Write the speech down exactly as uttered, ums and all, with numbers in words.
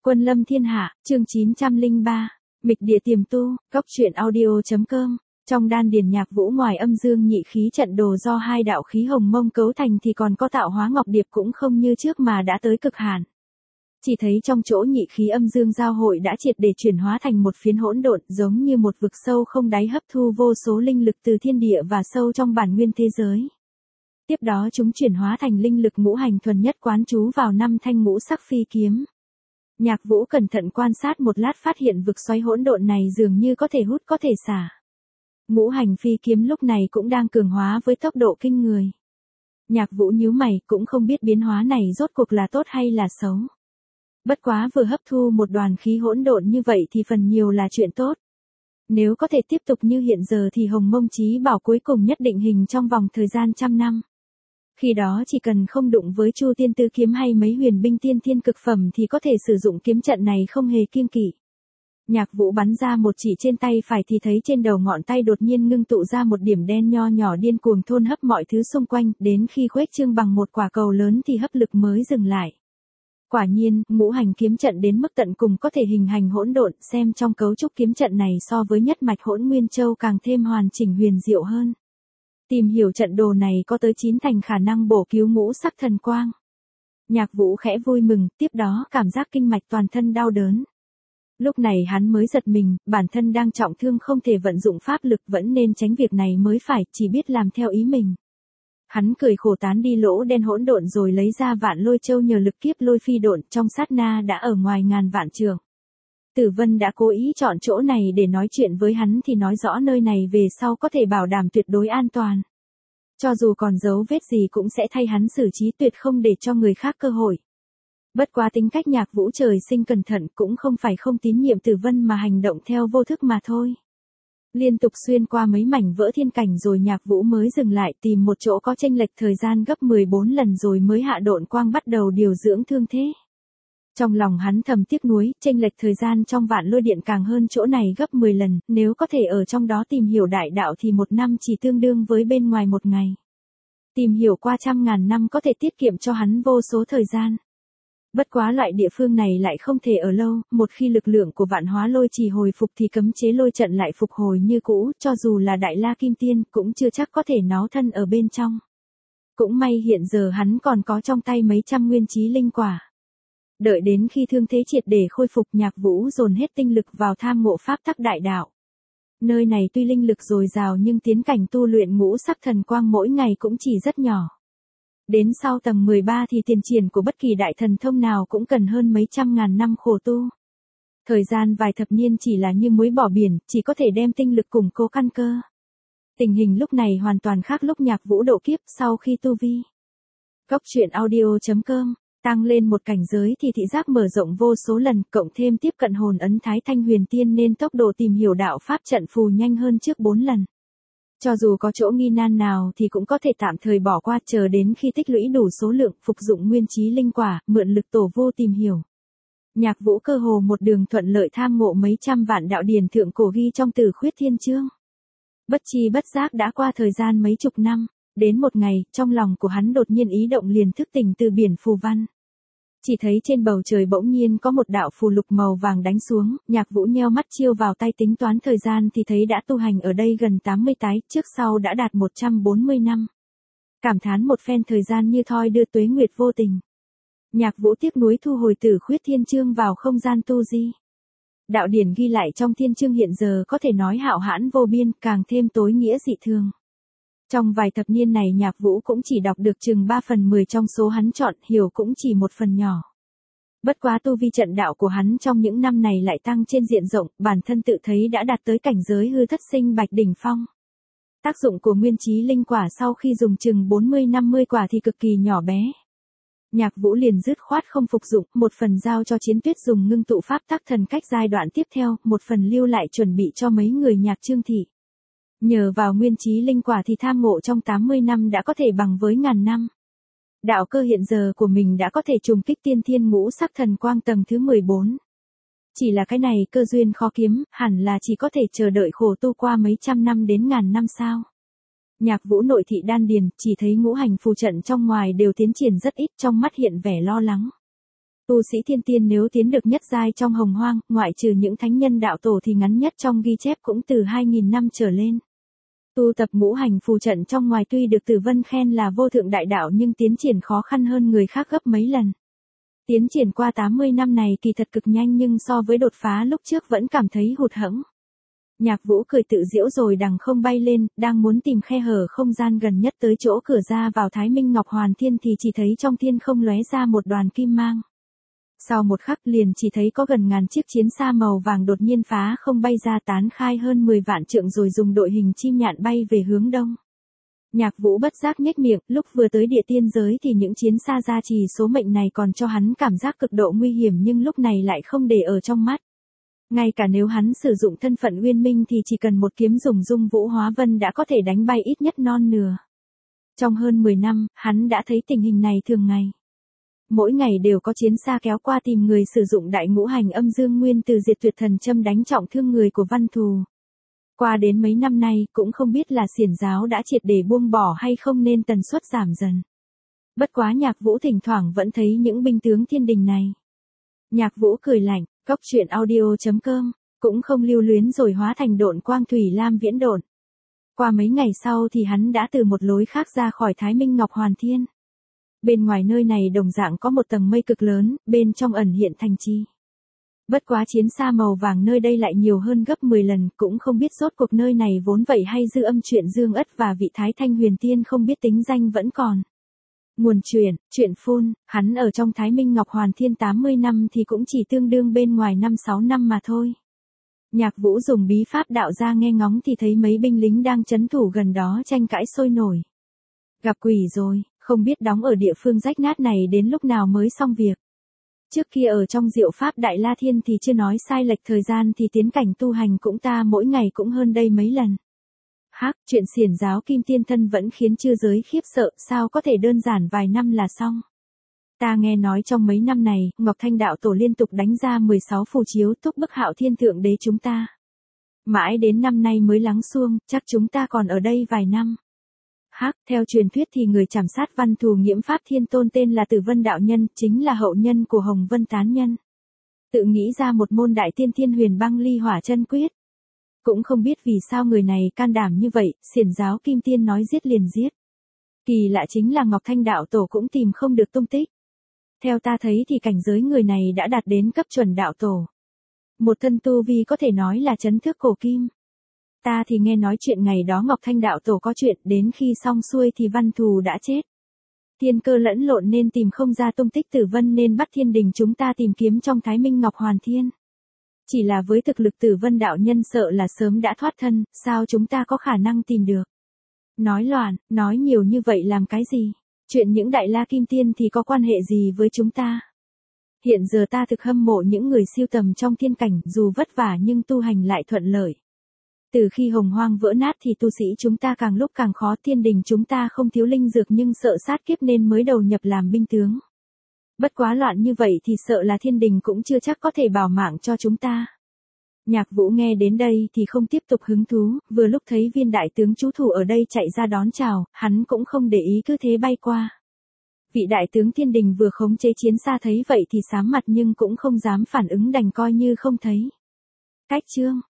Quân lâm thiên hạ, chương chín trăm lẻ ba, Mịch địa tiềm tu, cốc truyện audio.com. Trong đan điền Nhạc Vũ ngoài âm dương nhị khí trận đồ do hai đạo khí hồng mông cấu thành thì còn có tạo hóa ngọc điệp cũng không như trước mà đã tới cực hạn. Chỉ thấy trong chỗ nhị khí âm dương giao hội đã triệt để chuyển hóa thành một phiến hỗn độn, giống như một vực sâu không đáy hấp thu vô số linh lực từ thiên địa và sâu trong bản nguyên thế giới. Tiếp đó chúng chuyển hóa thành linh lực ngũ hành thuần nhất quán trú vào năm thanh ngũ sắc phi kiếm. Nhạc Vũ cẩn thận quan sát một lát phát hiện vực xoáy hỗn độn này dường như có thể hút có thể xả. Ngũ hành phi kiếm lúc này cũng đang cường hóa với tốc độ kinh người. Nhạc Vũ nhíu mày cũng không biết biến hóa này rốt cuộc là tốt hay là xấu. Bất quá vừa hấp thu một đoàn khí hỗn độn như vậy thì phần nhiều là chuyện tốt. Nếu có thể tiếp tục như hiện giờ thì hồng mông chí bảo cuối cùng nhất định hình trong vòng thời gian trăm năm. Khi đó chỉ cần không đụng với Chu Tiên Tứ kiếm hay mấy huyền binh tiên thiên cực phẩm thì có thể sử dụng kiếm trận này không hề kiêng kỵ. Nhạc Vũ bắn ra một chỉ trên tay phải thì thấy trên đầu ngón tay đột nhiên ngưng tụ ra một điểm đen nho nhỏ điên cuồng thôn hấp mọi thứ xung quanh, đến khi khuếch trương bằng một quả cầu lớn thì hấp lực mới dừng lại. Quả nhiên, ngũ hành kiếm trận đến mức tận cùng có thể hình hành hỗn độn, xem trong cấu trúc kiếm trận này so với nhất mạch Hỗn Nguyên Châu càng thêm hoàn chỉnh huyền diệu hơn. Tìm hiểu trận đồ này có tới chín thành khả năng bổ cứu ngũ sắc thần quang. Nhạc Vũ khẽ vui mừng, tiếp đó cảm giác kinh mạch toàn thân đau đớn. Lúc này hắn mới giật mình, bản thân đang trọng thương không thể vận dụng pháp lực vẫn nên tránh việc này mới phải, chỉ biết làm theo ý mình. Hắn cười khổ tán đi lỗ đen hỗn độn rồi lấy ra Vạn Lôi Châu nhờ lực kiếp lôi phi độn, trong sát na đã ở ngoài ngàn vạn trường. Tử Vân đã cố ý chọn chỗ này để nói chuyện với hắn thì nói rõ nơi này về sau có thể bảo đảm tuyệt đối an toàn. Cho dù còn dấu vết gì cũng sẽ thay hắn xử trí, tuyệt không để cho người khác cơ hội. Bất quá tính cách Nhạc Vũ trời sinh cẩn thận, cũng không phải không tín nhiệm Tử Vân mà hành động theo vô thức mà thôi. Liên tục xuyên qua mấy mảnh vỡ thiên cảnh rồi Nhạc Vũ mới dừng lại tìm một chỗ có chênh lệch thời gian gấp mười bốn lần rồi mới hạ độn quang bắt đầu điều dưỡng thương thế. Trong lòng hắn thầm tiếc nuối, chênh lệch thời gian trong Vạn Lôi Điện càng hơn chỗ này gấp mười lần, nếu có thể ở trong đó tìm hiểu đại đạo thì một năm chỉ tương đương với bên ngoài một ngày. Tìm hiểu qua trăm ngàn năm có thể tiết kiệm cho hắn vô số thời gian. Bất quá loại địa phương này lại không thể ở lâu, một khi lực lượng của Vạn Hóa Lôi Trì hồi phục thì cấm chế lôi trận lại phục hồi như cũ, cho dù là Đại La Kim Tiên cũng chưa chắc có thể náo thân ở bên trong. Cũng may hiện giờ hắn còn có trong tay mấy trăm nguyên chí linh quả. Đợi đến khi thương thế triệt để khôi phục, Nhạc Vũ dồn hết tinh lực vào tham ngộ pháp tắc đại đạo. Nơi này tuy linh lực dồi dào nhưng tiến cảnh tu luyện ngũ sắc thần quang mỗi ngày cũng chỉ rất nhỏ. Đến sau tầng mười ba thì tiền triển của bất kỳ đại thần thông nào cũng cần hơn mấy trăm ngàn năm khổ tu. Thời gian vài thập niên chỉ là như muối bỏ biển, chỉ có thể đem tinh lực củng cố căn cơ. Tình hình lúc này hoàn toàn khác lúc Nhạc Vũ độ kiếp sau khi tu vi. Cốc truyện audio.com, tăng lên một cảnh giới thì thị giác mở rộng vô số lần, cộng thêm tiếp cận hồn ấn Thái Thanh Huyền Tiên nên tốc độ tìm hiểu đạo pháp trận phù nhanh hơn trước bốn lần. Cho dù có chỗ nghi nan nào thì cũng có thể tạm thời bỏ qua, chờ đến khi tích lũy đủ số lượng, phục dụng nguyên chí linh quả, mượn lực tổ vô tìm hiểu. Nhạc Vũ cơ hồ một đường thuận lợi tham ngộ mấy trăm vạn đạo điển thượng cổ ghi trong Tử Khuyết Thiên Chương. Bất chi bất giác đã qua thời gian mấy chục năm, đến một ngày, trong lòng của hắn đột nhiên ý động liền thức tỉnh từ biển phù văn. Chỉ thấy trên bầu trời bỗng nhiên có một đạo phù lục màu vàng đánh xuống, Nhạc Vũ nheo mắt chiêu vào tay tính toán thời gian thì thấy đã tu hành ở đây gần tám mươi tái, trước sau đã đạt một trăm bốn mươi năm. Cảm thán một phen thời gian như thoi đưa tuế nguyệt vô tình. Nhạc Vũ tiếc nuối thu hồi Tử Khuyết Thiên Chương vào không gian tu di. Đạo điển ghi lại trong thiên chương hiện giờ có thể nói hạo hãn vô biên, càng thêm tối nghĩa dị thường. Trong vài thập niên này Nhạc Vũ cũng chỉ đọc được chừng ba phần mười trong số hắn chọn, hiểu cũng chỉ một phần nhỏ. Bất quá tu vi trận đạo của hắn trong những năm này lại tăng trên diện rộng, bản thân tự thấy đã đạt tới cảnh giới hư thất sinh bạch đỉnh phong. Tác dụng của nguyên chí linh quả sau khi dùng chừng bốn mươi năm mươi quả thì cực kỳ nhỏ bé. Nhạc Vũ liền dứt khoát không phục dụng, một phần giao cho Chiến Tuyết dùng ngưng tụ pháp tắc thần cách giai đoạn tiếp theo, một phần lưu lại chuẩn bị cho mấy người Nhạc Trương thị. Nhờ vào nguyên chí linh quả thì tham ngộ trong tám mươi năm đã có thể bằng với ngàn năm. Đạo cơ hiện giờ của mình đã có thể trùng kích tiên thiên ngũ sắc thần quang tầng thứ mười bốn. Chỉ là cái này cơ duyên khó kiếm, hẳn là chỉ có thể chờ đợi khổ tu qua mấy trăm năm đến ngàn năm sao. Nhạc Vũ nội thị đan điền, chỉ thấy ngũ hành phù trận trong ngoài đều tiến triển rất ít, trong mắt hiện vẻ lo lắng. Tu sĩ thiên tiên nếu tiến được nhất giai trong hồng hoang, ngoại trừ những thánh nhân đạo tổ thì ngắn nhất trong ghi chép cũng từ hai nghìn năm trở lên. Tu tập ngũ hành phù trận trong ngoài tuy được Tử Vân khen là vô thượng đại đạo nhưng tiến triển khó khăn hơn người khác gấp mấy lần. Tiến triển qua tám mươi năm này kỳ thật cực nhanh nhưng so với đột phá lúc trước vẫn cảm thấy hụt hẫng. Nhạc Vũ cười tự giễu rồi đằng không bay lên, đang muốn tìm khe hở không gian gần nhất tới chỗ cửa ra vào Thái Minh Ngọc Hoàn Thiên thì chỉ thấy trong thiên không lóe ra một đoàn kim mang. Sau một khắc liền chỉ thấy có gần ngàn chiếc chiến xa màu vàng đột nhiên phá không bay ra tán khai hơn mười vạn trượng rồi dùng đội hình chim nhạn bay về hướng đông. Nhạc Vũ bất giác nhếch miệng, lúc vừa tới địa tiên giới thì những chiến xa gia trì số mệnh này còn cho hắn cảm giác cực độ nguy hiểm nhưng lúc này lại không để ở trong mắt. Ngay cả nếu hắn sử dụng thân phận Uyên Minh thì chỉ cần một kiếm dùng dung vũ hóa vân đã có thể đánh bay ít nhất non nửa. Trong hơn mười năm, hắn đã thấy tình hình này thường ngày. Mỗi ngày đều có chiến xa kéo qua tìm người sử dụng đại ngũ hành âm dương nguyên từ diệt tuyệt thần châm đánh trọng thương người của Văn Thù. Qua đến mấy năm nay cũng không biết là xiển giáo đã triệt để buông bỏ hay không nên tần suất giảm dần. Bất quá Nhạc Vũ thỉnh thoảng vẫn thấy những binh tướng thiên đình này. Nhạc Vũ cười lạnh, cốc truyện audio chấm com, cũng không lưu luyến rồi hóa thành độn quang thủy lam viễn độn. Qua mấy ngày sau thì hắn đã từ một lối khác ra khỏi Thái Minh Ngọc Hoàn Thiên. Bên ngoài nơi này đồng dạng có một tầng mây cực lớn, bên trong ẩn hiện thành trì. Bất quá chiến xa màu vàng nơi đây lại nhiều hơn gấp mười lần, cũng không biết rốt cuộc nơi này vốn vậy hay dư âm chuyện Dương Ất và vị Thái Thanh Huyền Tiên không biết tính danh vẫn còn. Nguồn truyện, truyện phun, hắn ở trong Thái Minh Ngọc Hoàn Thiên tám mươi năm thì cũng chỉ tương đương bên ngoài năm sáu năm mà thôi. Nhạc Vũ dùng bí pháp đạo ra nghe ngóng thì thấy mấy binh lính đang trấn thủ gần đó tranh cãi sôi nổi. Gặp quỷ rồi, không biết đóng ở địa phương rách nát này đến lúc nào mới xong việc. Trước kia ở trong Diệu Pháp Đại La Thiên thì chưa nói sai lệch thời gian thì tiến cảnh tu hành cũng ta mỗi ngày cũng hơn đây mấy lần. Hắc, chuyện xiển giáo Kim Tiên Thân vẫn khiến chư giới khiếp sợ, sao có thể đơn giản vài năm là xong. Ta nghe nói trong mấy năm này, Ngọc Thanh Đạo Tổ liên tục đánh ra mười sáu phù chiếu thúc bức Hạo Thiên Thượng Đế chúng ta. Mãi đến năm nay mới lắng xuông, chắc chúng ta còn ở đây vài năm. Hắc, theo truyền thuyết thì người chảm sát Văn Thù nhiễm Pháp Thiên Tôn tên là Tử Vân Đạo Nhân, chính là hậu nhân của Hồng Vân Tán Nhân. Tự nghĩ ra một môn đại tiên thiên huyền băng ly hỏa chân quyết. Cũng không biết vì sao người này can đảm như vậy, xiển giáo Kim Tiên nói giết liền giết. Kỳ lạ chính là Ngọc Thanh Đạo Tổ cũng tìm không được tung tích. Theo ta thấy thì cảnh giới người này đã đạt đến cấp chuẩn đạo tổ. Một thân tu vi có thể nói là chấn thước cổ kim. Ta thì nghe nói chuyện ngày đó Ngọc Thanh Đạo Tổ có chuyện, đến khi xong xuôi thì Văn Thù đã chết. Thiên cơ lẫn lộn nên tìm không ra tung tích Tử Vân nên bắt thiên đình chúng ta tìm kiếm trong Thái Minh Ngọc Hoàn Thiên. Chỉ là với thực lực Tử Vân Đạo Nhân sợ là sớm đã thoát thân, sao chúng ta có khả năng tìm được. Nói loạn, nói nhiều như vậy làm cái gì? Chuyện những Đại La Kim Tiên thì có quan hệ gì với chúng ta? Hiện giờ ta thực hâm mộ những người siêu tầm trong thiên cảnh dù vất vả nhưng tu hành lại thuận lợi. Từ khi hồng hoang vỡ nát thì tu sĩ chúng ta càng lúc càng khó, thiên đình chúng ta không thiếu linh dược nhưng sợ sát kiếp nên mới đầu nhập làm binh tướng. Bất quá loạn như vậy thì sợ là thiên đình cũng chưa chắc có thể bảo mạng cho chúng ta. Nhạc Vũ nghe đến đây thì không tiếp tục hứng thú, vừa lúc thấy viên đại tướng trú thủ ở đây chạy ra đón chào, hắn cũng không để ý cứ thế bay qua. Vị đại tướng thiên đình vừa khống chế chiến xa thấy vậy thì sám mặt nhưng cũng không dám phản ứng đành coi như không thấy. Cách chương